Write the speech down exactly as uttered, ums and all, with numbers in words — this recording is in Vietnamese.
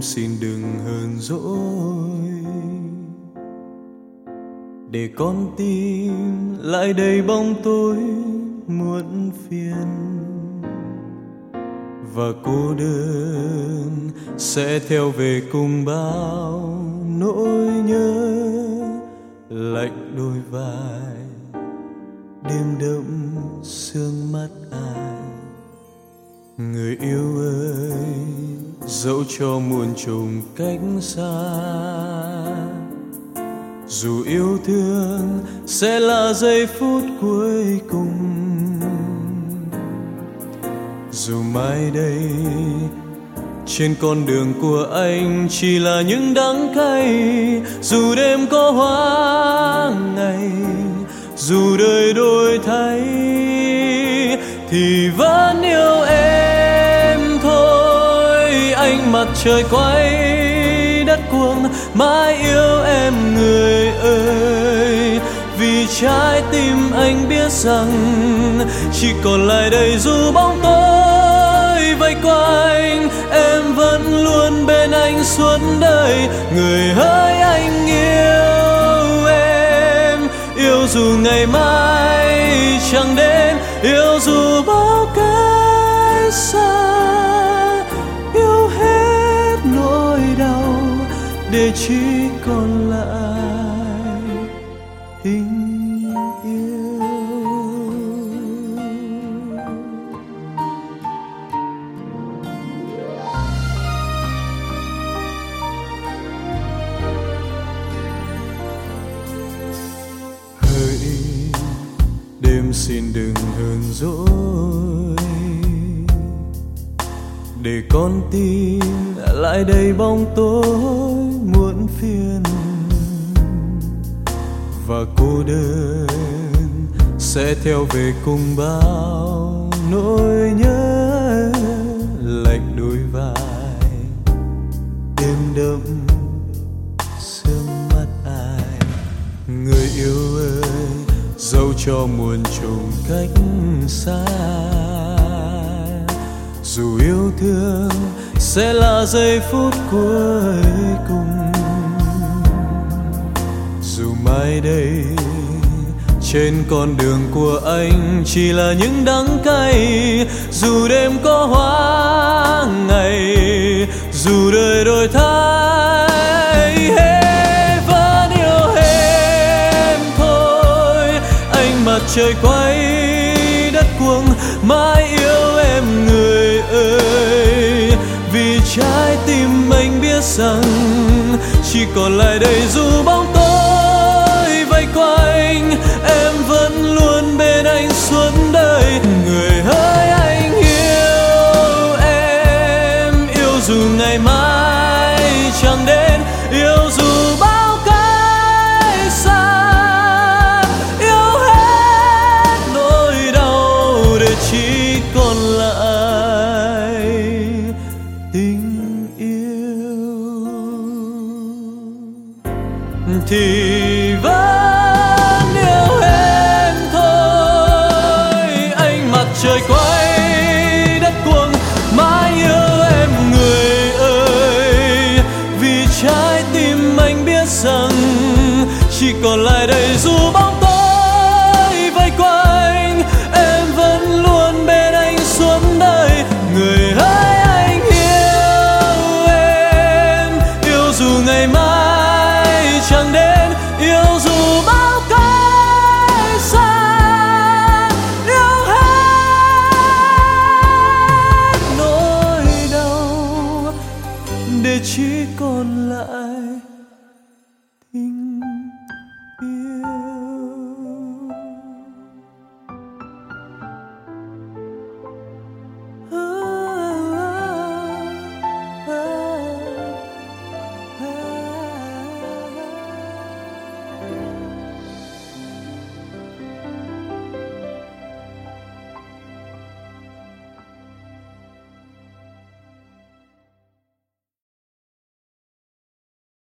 xin đừng hờn dỗi, để con tim lại đầy bóng tối muộn phiền, và cô đơn sẽ theo về cùng bao nỗi nhớ. Lạnh đôi vai đêm đẫm sương mắt ai, người yêu ơi, dẫu cho muôn trùng cách xa, dù yêu thương sẽ là giây phút cuối cùng, dù mai đây trên con đường của anh chỉ là những đắng cay, dù đêm có hóa ngày, dù đời đổi thay, thì vẫn yêu em thôi. Anh mặt trời quay đất cuồng, mãi yêu em người ơi, vì trái tim anh biết rằng chỉ còn lại đây dù bóng tối vây quanh, em vẫn luôn bên anh suốt đời. Người hỡi anh yêu em, yêu dù ngày mai chẳng đến, yêu dù bao cái xa, yêu hết nỗi đau để chỉ còn lại tình yêu. Hỡi đêm xin đừng hờn dỗi, để con tim lại đầy bóng tối muộn phiền, và cô đơn sẽ theo về cùng bao nỗi nhớ. Lạnh đôi vai đêm đẫm sương mắt ai, người yêu ơi, dẫu cho muôn trùng cách xa, dù yêu thương sẽ là giây phút cuối cùng, dù mai đây trên con đường của anh chỉ là những đắng cay, dù đêm có hóa ngày, dù đời đổi thay, hey, vẫn yêu em thôi. Anh mặt trời quay đất cuồng, mãi yêu em người ơi, vì trái tim anh biết rằng chỉ còn lại đây dù bóng tối vây quanh, em vẫn luôn bên anh suốt đời. Người hỡi anh yêu em, yêu dù ngày mai chẳng đến, yêu dù bao cái xa, yêu hết nỗi đau để chỉ còn lại tình yêu. Thì vẫn yêu em thôi. Anh mặt trời quay đất cuồng, mãi yêu em người ơi, vì trái tim anh biết rằng chỉ còn lại đây dù bóng tối vây quanh, em vẫn luôn bên anh suốt đời. Người hỡi anh yêu em, yêu dù ngày mai chẳng đến, yêu dù bao